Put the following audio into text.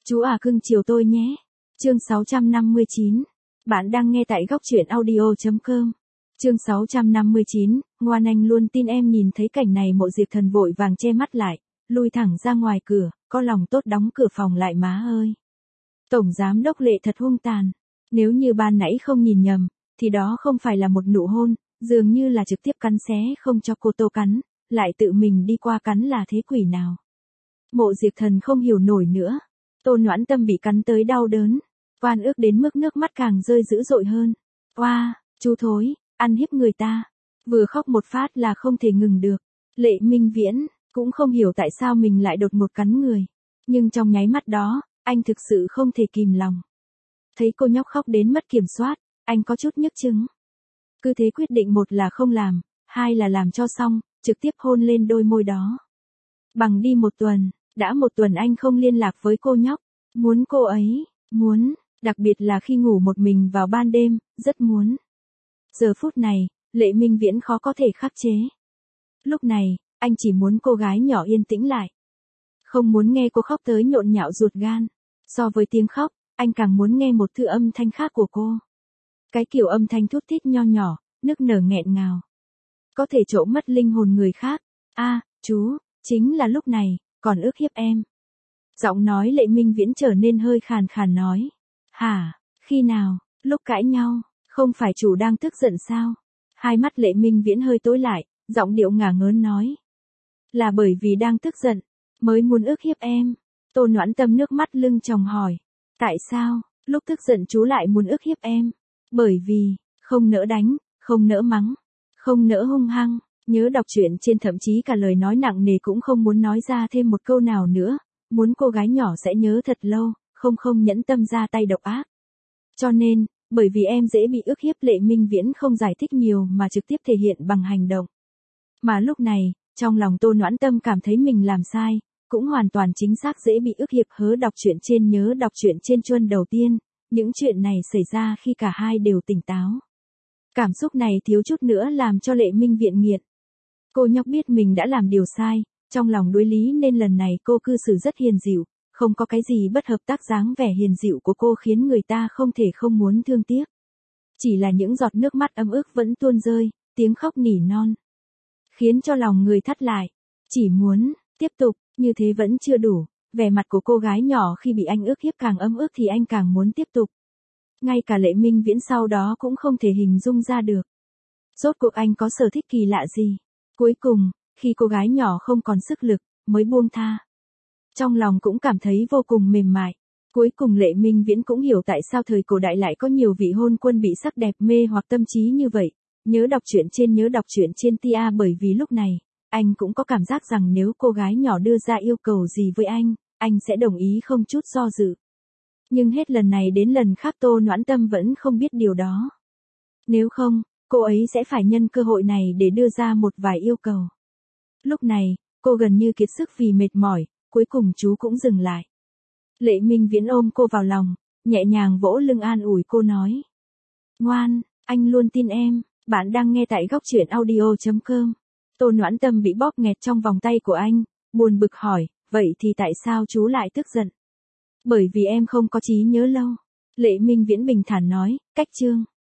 Chú à cưng chiều tôi nhé. Chương 659. Bạn đang nghe tại góc truyện audio.com. Chương 659, ngoan anh luôn tin em. Nhìn thấy cảnh này Mộ Diệp Thần vội vàng che mắt lại, lui thẳng ra ngoài cửa, có lòng tốt đóng cửa phòng lại. Má ơi! Tổng giám đốc Lệ thật hung tàn. Nếu như ban nãy không nhìn nhầm, thì đó không phải là một nụ hôn, dường như là trực tiếp cắn xé không cho cô Tô cắn, lại tự mình đi qua cắn. Là thế quỷ nào? Mộ Diệp Thần không hiểu nổi nữa. Tô Noãn Tâm bị cắn tới đau đớn, oan ức đến mức nước mắt càng rơi dữ dội hơn. Oa, chú thối, ăn hiếp người ta. Vừa khóc một phát là không thể ngừng được. Lệ Minh Viễn cũng không hiểu tại sao mình lại đột ngột cắn người, nhưng trong nháy mắt đó, anh thực sự không thể kìm lòng. Thấy cô nhóc khóc đến mất kiểm soát, anh có chút nhức chứng. Cứ thế quyết định, một là không làm, hai là làm cho xong, trực tiếp hôn lên đôi môi đó. Bằng đi một tuần, đã một tuần anh không liên lạc với cô nhóc. Muốn cô ấy, muốn, đặc biệt là khi ngủ một mình vào ban đêm, rất muốn. Giờ phút này, Lệ Minh Viễn khó có thể khắc chế. Lúc này, anh chỉ muốn cô gái nhỏ yên tĩnh lại. Không muốn nghe cô khóc tới nhộn nhạo ruột gan. So với tiếng khóc, anh càng muốn nghe một thứ âm thanh khác của cô. Cái kiểu âm thanh thút thít nho nhỏ, nức nở nghẹn ngào. Có thể trộm mất linh hồn người khác. Chú, chính là lúc này, còn ức hiếp em. Giọng nói Lệ Minh Viễn trở nên hơi khàn khàn nói. Hả, khi nào, lúc cãi nhau, không phải chủ đang tức giận sao? Hai mắt Lệ Minh Viễn hơi tối lại, giọng điệu ngả ngớn nói. Là bởi vì đang tức giận, mới muốn ức hiếp em. Tô Noãn Tâm nước mắt lưng tròng hỏi. Tại sao, lúc tức giận chú lại muốn ức hiếp em? Bởi vì, không nỡ đánh, không nỡ mắng, không nỡ hung hăng. Nhớ đọc truyện trên, thậm chí cả lời nói nặng nề cũng không muốn nói ra thêm một câu nào nữa. Muốn cô gái nhỏ sẽ nhớ thật lâu, không nhẫn tâm ra tay độc ác. Cho nên, bởi vì em dễ bị ức hiếp, Lệ Minh Viễn không giải thích nhiều mà trực tiếp thể hiện bằng hành động. Mà lúc này, trong lòng Tô Noãn Tâm cảm thấy mình làm sai, cũng hoàn toàn chính xác dễ bị ức hiếp. Hớ đọc truyện trên, nhớ đọc truyện trên chuân đầu tiên, những chuyện này xảy ra khi cả hai đều tỉnh táo. Cảm xúc này thiếu chút nữa làm cho Lệ Minh Viễn nghiện. Cô nhóc biết mình đã làm điều sai, trong lòng đối lý nên lần này cô cư xử rất hiền dịu, không có cái gì bất hợp tác. Dáng vẻ hiền dịu của cô khiến người ta không thể không muốn thương tiếc. Chỉ là những giọt nước mắt ấm ức vẫn tuôn rơi, tiếng khóc nỉ non, khiến cho lòng người thắt lại. Chỉ muốn tiếp tục, như thế vẫn chưa đủ. Vẻ mặt của cô gái nhỏ khi bị anh ức hiếp càng ấm ức thì anh càng muốn tiếp tục. Ngay cả Lệ Minh Viễn sau đó cũng không thể hình dung ra được. Rốt cuộc anh có sở thích kỳ lạ gì? Cuối cùng, khi cô gái nhỏ không còn sức lực, mới buông tha. Trong lòng cũng cảm thấy vô cùng mềm mại. Cuối cùng Lệ Minh Viễn cũng hiểu tại sao thời cổ đại lại có nhiều vị hôn quân bị sắc đẹp mê hoặc tâm trí như vậy. Nhớ đọc truyện trên, nhớ đọc truyện trên tia. Bởi vì lúc này, anh cũng có cảm giác rằng nếu cô gái nhỏ đưa ra yêu cầu gì với anh sẽ đồng ý không chút do dự. Nhưng hết lần này đến lần khác Tô Noãn Tâm vẫn không biết điều đó. Nếu không, cô ấy sẽ phải nhân cơ hội này để đưa ra một vài yêu cầu. Lúc này, cô gần như kiệt sức vì mệt mỏi, cuối cùng chú cũng dừng lại. Lệ Minh Viễn ôm cô vào lòng, nhẹ nhàng vỗ lưng an ủi cô nói. Ngoan, anh luôn tin em. Bạn đang nghe tại góc truyện audio.com. Tô Noãn Tâm bị bóp nghẹt trong vòng tay của anh, buồn bực hỏi, vậy thì tại sao chú lại tức giận? Bởi vì em không có trí nhớ lâu. Lệ Minh Viễn bình thản nói, cách chương.